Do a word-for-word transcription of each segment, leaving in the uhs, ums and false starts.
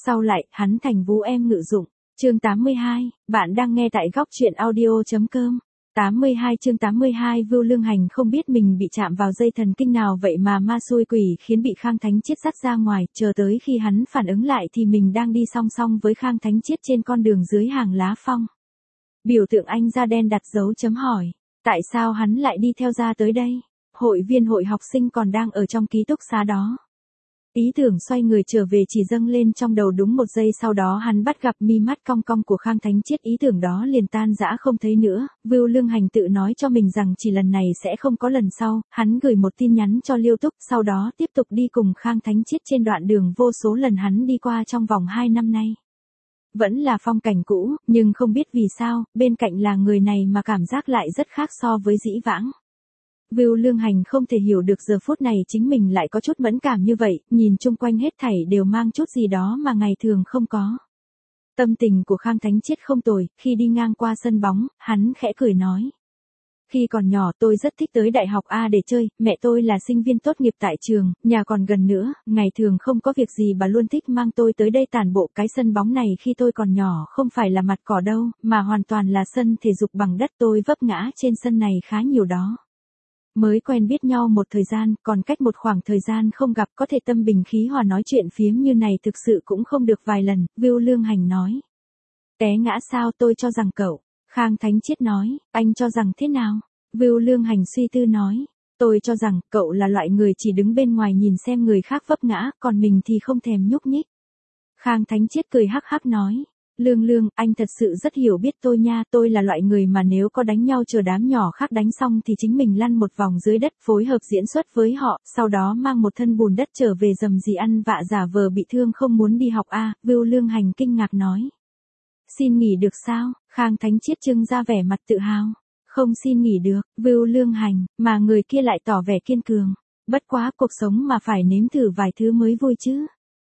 Sau lại, hắn thành vú em ngự dụng. Chương tám mươi hai, bạn đang nghe tại góc truyện audio.com. tám mươi hai chương tám mươi hai Vưu Lương Hành không biết mình bị chạm vào dây thần kinh nào vậy mà ma xui quỷ khiến bị Khang Thánh Chiết dắt ra ngoài, chờ tới khi hắn phản ứng lại thì mình đang đi song song với Khang Thánh Chiết trên con đường dưới hàng lá phong. Biểu tượng anh da đen đặt dấu chấm hỏi, tại sao hắn lại đi theo ra tới đây? Hội viên hội học sinh còn đang ở trong ký túc xá đó. Ý tưởng xoay người trở về chỉ dâng lên trong đầu đúng một giây, sau đó hắn bắt gặp mi mắt cong cong của Khang Thánh Chiết, ý tưởng đó liền tan rã không thấy nữa. Vưu Lương Hành tự nói cho mình rằng chỉ lần này sẽ không có lần sau, hắn gửi một tin nhắn cho Liêu Túc, sau đó tiếp tục đi cùng Khang Thánh Chiết trên đoạn đường vô số lần hắn đi qua trong vòng hai năm nay. Vẫn là phong cảnh cũ, nhưng không biết vì sao, bên cạnh là người này mà cảm giác lại rất khác so với dĩ vãng. Vưu Lương Hành không thể hiểu được giờ phút này chính mình lại có chút mẫn cảm như vậy, nhìn chung quanh hết thảy đều mang chút gì đó mà ngày thường không có. Tâm tình của Khang Thánh Chiết không tồi, khi đi ngang qua sân bóng, hắn khẽ cười nói. Khi còn nhỏ tôi rất thích tới đại học A để chơi, mẹ tôi là sinh viên tốt nghiệp tại trường, nhà còn gần nữa, ngày thường không có việc gì bà luôn thích mang tôi tới đây tản bộ. Cái sân bóng này khi tôi còn nhỏ không phải là mặt cỏ đâu, mà hoàn toàn là sân thể dục bằng đất, tôi vấp ngã trên sân này khá nhiều đó. Mới quen biết nhau một thời gian, còn cách một khoảng thời gian không gặp, có thể tâm bình khí hòa nói chuyện phiếm như này thực sự cũng không được vài lần. Vưu Lương Hành nói. Té ngã sao? Tôi cho rằng cậu. Khang Thánh Chiết nói, anh cho rằng thế nào? Vưu Lương Hành suy tư nói. Tôi cho rằng, cậu là loại người chỉ đứng bên ngoài nhìn xem người khác vấp ngã, còn mình thì không thèm nhúc nhích. Khang Thánh Chiết cười hắc hắc nói. Lương Lương, anh thật sự rất hiểu biết tôi nha, tôi là loại người mà nếu có đánh nhau chờ đám nhỏ khác đánh xong thì chính mình lăn một vòng dưới đất phối hợp diễn xuất với họ, sau đó mang một thân bùn đất trở về dầm gì ăn vạ giả vờ bị thương không muốn đi học a. À, Vưu Lương Hành kinh ngạc nói. Xin nghỉ được sao? Khang Thánh Chiết trưng ra vẻ mặt tự hào. Không xin nghỉ được, Vưu Lương Hành, mà người kia lại tỏ vẻ kiên cường. Bất quá cuộc sống mà phải nếm thử vài thứ mới vui chứ.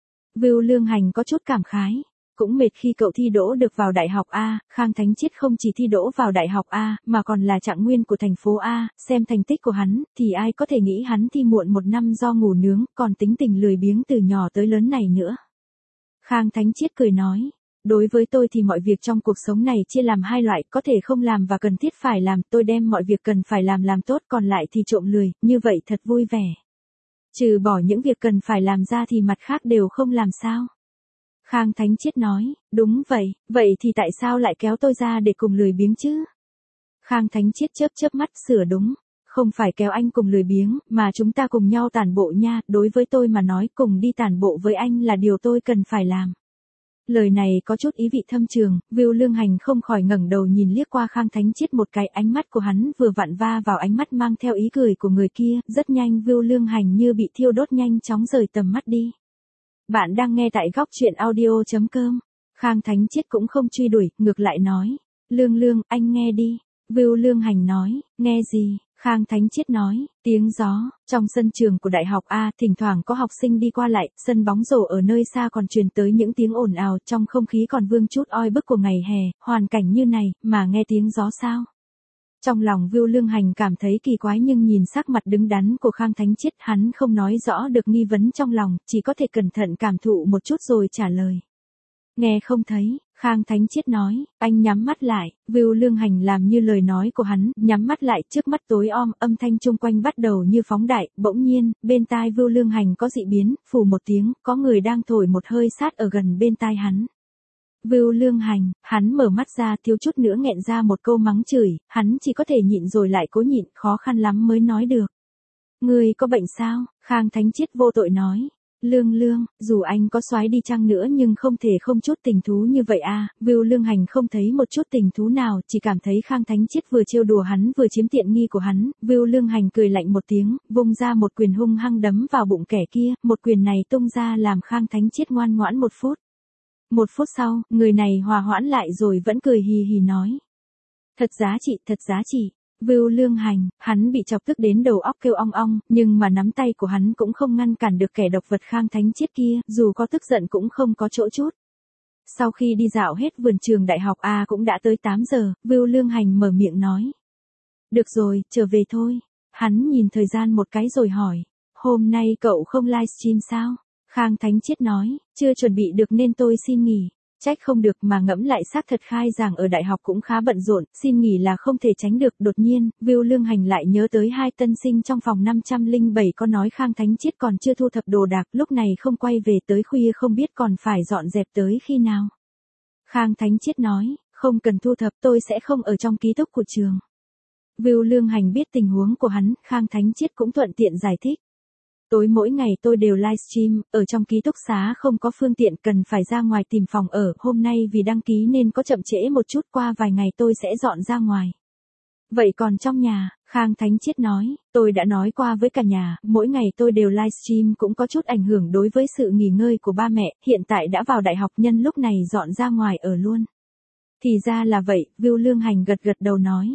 Vưu Lương Hành có chút cảm khái. Cũng mệt khi cậu thi đỗ được vào đại học A. Khang Thánh Chiết không chỉ thi đỗ vào đại học A, mà còn là trạng nguyên của thành phố A. Xem thành tích của hắn, thì ai có thể nghĩ hắn thi muộn một năm do ngủ nướng, còn tính tình lười biếng từ nhỏ tới lớn này nữa. Khang Thánh Chiết cười nói. Đối với tôi thì mọi việc trong cuộc sống này chia làm hai loại, có thể không làm và cần thiết phải làm. Tôi đem mọi việc cần phải làm làm tốt, còn lại thì trộm lười, như vậy thật vui vẻ. Trừ bỏ những việc cần phải làm ra thì mặt khác đều không làm sao. Khang Thánh Chiết nói, đúng vậy, vậy thì tại sao lại kéo tôi ra để cùng lười biếng chứ? Khang Thánh Chiết chớp chớp mắt sửa đúng, không phải kéo anh cùng lười biếng, mà chúng ta cùng nhau tản bộ nha, đối với tôi mà nói cùng đi tản bộ với anh là điều tôi cần phải làm. Lời này có chút ý vị thâm trường, Vưu Lương Hành không khỏi ngẩng đầu nhìn liếc qua Khang Thánh Chiết một cái, ánh mắt của hắn vừa vặn va vào ánh mắt mang theo ý cười của người kia, rất nhanh Vưu Lương Hành như bị thiêu đốt nhanh chóng rời tầm mắt đi. Bạn đang nghe tại góc truyện audio.com. Khang Thánh Chiết cũng không truy đuổi, ngược lại nói. Lương Lương, anh nghe đi. Vưu Lương Hành nói, nghe gì? Khang Thánh Chiết nói, tiếng gió. Trong sân trường của đại học A, thỉnh thoảng có học sinh đi qua lại, sân bóng rổ ở nơi xa còn truyền tới những tiếng ồn ào, trong không khí còn vương chút oi bức của ngày hè, hoàn cảnh như này, mà nghe tiếng gió sao? Trong lòng Vưu Lương Hành cảm thấy kỳ quái, nhưng nhìn sắc mặt đứng đắn của Khang Thánh Chiết, hắn không nói rõ được nghi vấn trong lòng, chỉ có thể cẩn thận cảm thụ một chút rồi trả lời. Nghe không thấy, Khang Thánh Chiết nói, anh nhắm mắt lại. Vưu Lương Hành làm như lời nói của hắn, nhắm mắt lại, trước mắt tối om, âm thanh chung quanh bắt đầu như phóng đại, bỗng nhiên, bên tai Vưu Lương Hành có dị biến, phù một tiếng, có người đang thổi một hơi sát ở gần bên tai hắn. Vưu Lương Hành, hắn mở mắt ra thiếu chút nữa nghẹn ra một câu mắng chửi, hắn chỉ có thể nhịn rồi lại cố nhịn, khó khăn lắm mới nói được. Ngươi có bệnh sao? Khang Thánh Chiết vô tội nói. Lương Lương, dù anh có soái đi chăng nữa nhưng không thể không chút tình thú như vậy à. Vưu Lương Hành không thấy một chút tình thú nào, chỉ cảm thấy Khang Thánh Chiết vừa trêu đùa hắn vừa chiếm tiện nghi của hắn. Vưu Lương Hành cười lạnh một tiếng, vung ra một quyền hung hăng đấm vào bụng kẻ kia, một quyền này tung ra làm Khang Thánh Chiết ngoan ngoãn một phút. Một phút sau, người này hòa hoãn lại rồi vẫn cười hì hì nói. Thật giá trị, thật giá trị. Vưu Lương Hành, hắn bị chọc tức đến đầu óc kêu ong ong, nhưng mà nắm tay của hắn cũng không ngăn cản được kẻ độc vật Khang Thánh Chiết kia, dù có tức giận cũng không có chỗ chút. Sau khi đi dạo hết vườn trường đại học A cũng đã tới tám giờ, Vưu Lương Hành mở miệng nói. Được rồi, trở về thôi. Hắn nhìn thời gian một cái rồi hỏi. Hôm nay cậu không livestream sao? Khang Thánh Triết nói, chưa chuẩn bị được nên tôi xin nghỉ. Trách không được mà ngẫm lại xác thật khai giảng ở đại học cũng khá bận rộn, xin nghỉ là không thể tránh được. Đột nhiên, Vưu Lương Hành lại nhớ tới hai tân sinh trong phòng năm trăm lẻ bảy có nói Khang Thánh Triết còn chưa thu thập đồ đạc, lúc này không quay về tới khuya không biết còn phải dọn dẹp tới khi nào. Khang Thánh Triết nói, không cần thu thập, tôi sẽ không ở trong ký túc của trường. Vưu Lương Hành biết tình huống của hắn, Khang Thánh Triết cũng thuận tiện giải thích. Tối mỗi ngày tôi đều livestream, ở trong ký túc xá không có phương tiện cần phải ra ngoài tìm phòng ở, hôm nay vì đăng ký nên có chậm trễ một chút, qua vài ngày tôi sẽ dọn ra ngoài. Vậy còn trong nhà, Khang Thánh Triết nói, tôi đã nói qua với cả nhà, mỗi ngày tôi đều livestream cũng có chút ảnh hưởng đối với sự nghỉ ngơi của ba mẹ, hiện tại đã vào đại học nhân lúc này dọn ra ngoài ở luôn. Thì ra là vậy, Vưu Lương Hành gật gật đầu nói.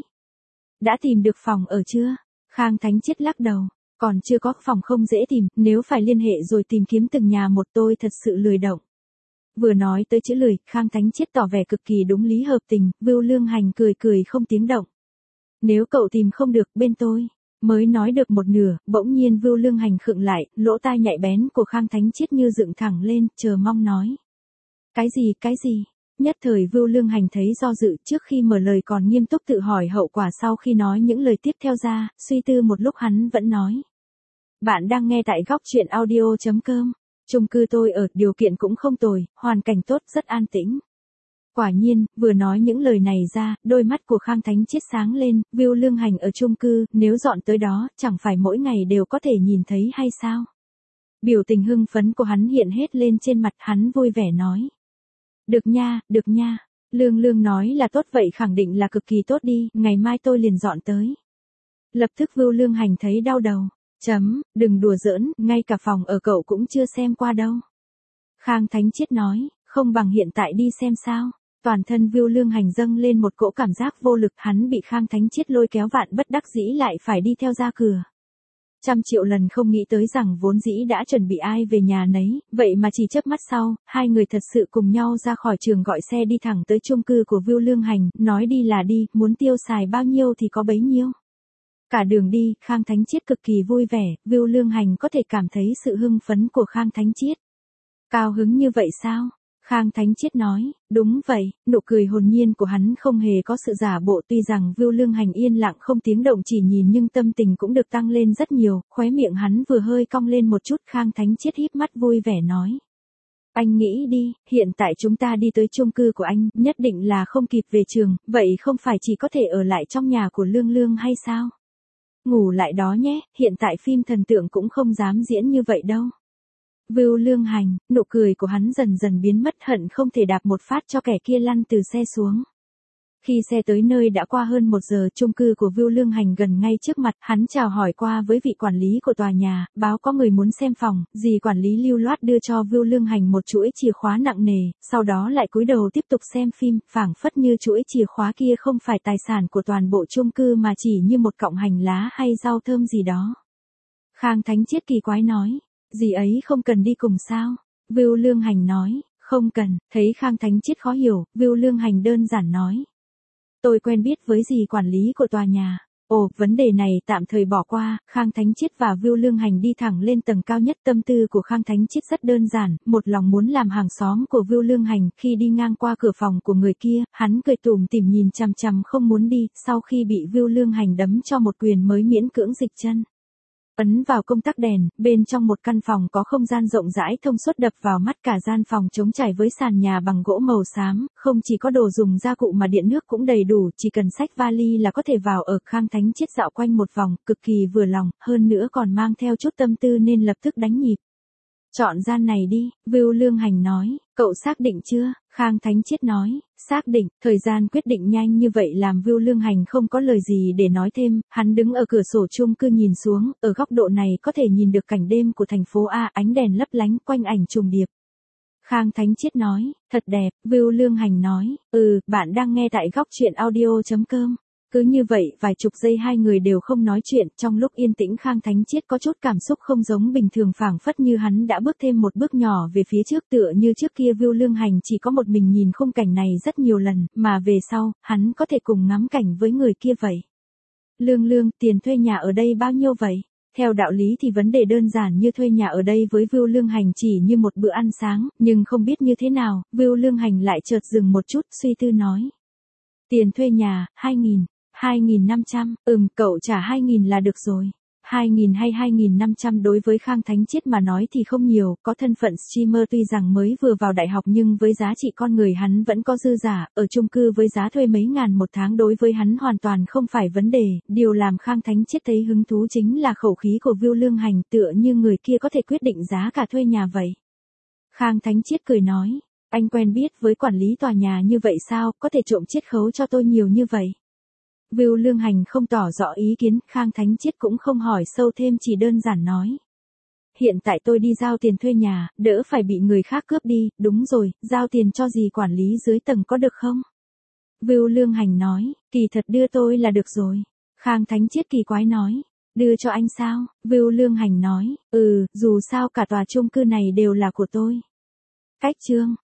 Đã tìm được phòng ở chưa? Khang Thánh Triết lắc đầu. Còn chưa có, phòng không dễ tìm, nếu phải liên hệ rồi tìm kiếm từng nhà một tôi thật sự lười động. Vừa nói tới chữ lười, Khang Thánh Triết tỏ vẻ cực kỳ đúng lý hợp tình, Vưu Lương Hành cười cười không tiếng động. Nếu cậu tìm không được bên tôi, mới nói được một nửa, bỗng nhiên Vưu Lương Hành khựng lại, lỗ tai nhạy bén của Khang Thánh Triết như dựng thẳng lên, chờ mong nói. Cái gì, cái gì? Nhất thời Vưu Lương Hành thấy do dự, trước khi mở lời còn nghiêm túc tự hỏi hậu quả sau khi nói những lời tiếp theo ra, suy tư một lúc hắn vẫn nói. Bạn đang nghe tại góc truyện audio chấm com. Chung cư tôi ở, điều kiện cũng không tồi, hoàn cảnh tốt, rất an tĩnh. Quả nhiên, vừa nói những lời này ra, đôi mắt của Khang Thánh Triết sáng lên, Vưu Lương Hành ở chung cư, nếu dọn tới đó, chẳng phải mỗi ngày đều có thể nhìn thấy hay sao? Biểu tình hưng phấn của hắn hiện hết lên trên mặt, hắn vui vẻ nói. Được nha, được nha. Lương Lương nói là tốt vậy khẳng định là cực kỳ tốt đi, ngày mai tôi liền dọn tới. Lập tức Vưu Lương Hành thấy đau đầu. Chấm, đừng đùa giỡn, ngay cả phòng ở cậu cũng chưa xem qua đâu. Khang Thánh Triết nói, không bằng hiện tại đi xem sao. Toàn thân Vưu Lương Hành dâng lên một cỗ cảm giác vô lực, hắn bị Khang Thánh Triết lôi kéo vạn bất đắc dĩ lại phải đi theo ra cửa. Trăm triệu lần không nghĩ tới rằng vốn dĩ đã chuẩn bị ai về nhà nấy, vậy mà chỉ chớp mắt sau, hai người thật sự cùng nhau ra khỏi trường gọi xe đi thẳng tới chung cư của Vưu Lương Hành, nói đi là đi, muốn tiêu xài bao nhiêu thì có bấy nhiêu. Cả đường đi, Khang Thánh Triết cực kỳ vui vẻ, Vưu Lương Hành có thể cảm thấy sự hưng phấn của Khang Thánh Triết. Cao hứng như vậy sao? Khang Thánh Triết nói, đúng vậy, nụ cười hồn nhiên của hắn không hề có sự giả bộ, tuy rằng Vưu Lương Hành yên lặng không tiếng động chỉ nhìn nhưng tâm tình cũng được tăng lên rất nhiều, khóe miệng hắn vừa hơi cong lên một chút, Khang Thánh Triết híp mắt vui vẻ nói. Anh nghĩ đi, hiện tại chúng ta đi tới chung cư của anh, nhất định là không kịp về trường, vậy không phải chỉ có thể ở lại trong nhà của Lương Lương hay sao? Ngủ lại đó nhé, hiện tại phim thần tượng cũng không dám diễn như vậy đâu. Vưu Lương Hành, nụ cười của hắn dần dần biến mất, hận không thể đạp một phát cho kẻ kia lăn từ xe xuống. Khi xe tới nơi đã qua hơn một giờ, chung cư của Vưu Lương Hành gần ngay trước mặt, hắn chào hỏi qua với vị quản lý của tòa nhà, báo có người muốn xem phòng, dì quản lý lưu loát đưa cho Vưu Lương Hành một chuỗi chìa khóa nặng nề, sau đó lại cúi đầu tiếp tục xem phim, phảng phất như chuỗi chìa khóa kia không phải tài sản của toàn bộ chung cư mà chỉ như một cọng hành lá hay rau thơm gì đó. Khang Thánh Triết kỳ quái nói, dì ấy không cần đi cùng sao? Vưu Lương Hành nói, không cần, thấy Khang Thánh Triết khó hiểu, Vưu Lương Hành đơn giản nói. Tôi quen biết với dì quản lý của tòa nhà. Ồ, vấn đề này tạm thời bỏ qua, Khang Thánh Triết và Vưu Lương Hành đi thẳng lên tầng cao nhất, tâm tư của Khang Thánh Triết rất đơn giản, một lòng muốn làm hàng xóm của Vưu Lương Hành, khi đi ngang qua cửa phòng của người kia, hắn cười tủm tỉm nhìn chằm chằm không muốn đi, sau khi bị Vưu Lương Hành đấm cho một quyền mới miễn cưỡng dịch chân. Ấn vào công tắc đèn, bên trong một căn phòng có không gian rộng rãi thông suốt đập vào mắt, cả gian phòng trống trải với sàn nhà bằng gỗ màu xám, không chỉ có đồ dùng gia cụ mà điện nước cũng đầy đủ, chỉ cần xách vali là có thể vào ở. Khang Thánh Triết dạo quanh một vòng, cực kỳ vừa lòng, hơn nữa còn mang theo chút tâm tư nên lập tức đánh nhịp. Chọn gian này đi, Vưu Lương Hành nói, cậu xác định chưa? Khang Thánh Triết nói, xác định, thời gian quyết định nhanh như vậy làm Vưu Lương Hành không có lời gì để nói thêm, hắn đứng ở cửa sổ chung cư nhìn xuống, ở góc độ này có thể nhìn được cảnh đêm của thành phố A, ánh đèn lấp lánh quanh ảnh trùng điệp. Khang Thánh Triết nói, thật đẹp, Vưu Lương Hành nói, ừ, bạn đang nghe tại góc truyện audio chấm com. Cứ như vậy, vài chục giây hai người đều không nói chuyện, trong lúc yên tĩnh Khang Thánh Triết có chút cảm xúc không giống bình thường, phảng phất như hắn đã bước thêm một bước nhỏ về phía trước, tựa như trước kia Vưu Lương Hành chỉ có một mình nhìn khung cảnh này rất nhiều lần, mà về sau, hắn có thể cùng ngắm cảnh với người kia vậy. Lương Lương, tiền thuê nhà ở đây bao nhiêu vậy? Theo đạo lý thì vấn đề đơn giản như thuê nhà ở đây với Vưu Lương Hành chỉ như một bữa ăn sáng, nhưng không biết như thế nào, Vưu Lương Hành lại chợt dừng một chút, suy tư nói. Tiền thuê nhà, hai nghìn, hai nghìn năm trăm, ừm, cậu trả hai nghìn là được rồi. hai nghìn hay hai nghìn năm trăm đối với Khang Thánh Chiết mà nói thì không nhiều, có thân phận streamer tuy rằng mới vừa vào đại học nhưng với giá trị con người hắn vẫn có dư giả, ở chung cư với giá thuê mấy ngàn một tháng đối với hắn hoàn toàn không phải vấn đề, điều làm Khang Thánh Chiết thấy hứng thú chính là khẩu khí của Vưu Lương Hành tựa như người kia có thể quyết định giá cả thuê nhà vậy. Khang Thánh Chiết cười nói, anh quen biết với quản lý tòa nhà như vậy sao, có thể trộm chiết khấu cho tôi nhiều như vậy. Vưu Lương Hành không tỏ rõ ý kiến, Khang Thánh Chiết cũng không hỏi sâu thêm chỉ đơn giản nói. Hiện tại tôi đi giao tiền thuê nhà, đỡ phải bị người khác cướp đi, đúng rồi, giao tiền cho gì quản lý dưới tầng có được không? Vưu Lương Hành nói, kỳ thật đưa tôi là được rồi. Khang Thánh Chiết kỳ quái nói, đưa cho anh sao? Vưu Lương Hành nói, ừ, dù sao cả tòa chung cư này đều là của tôi. Cách chương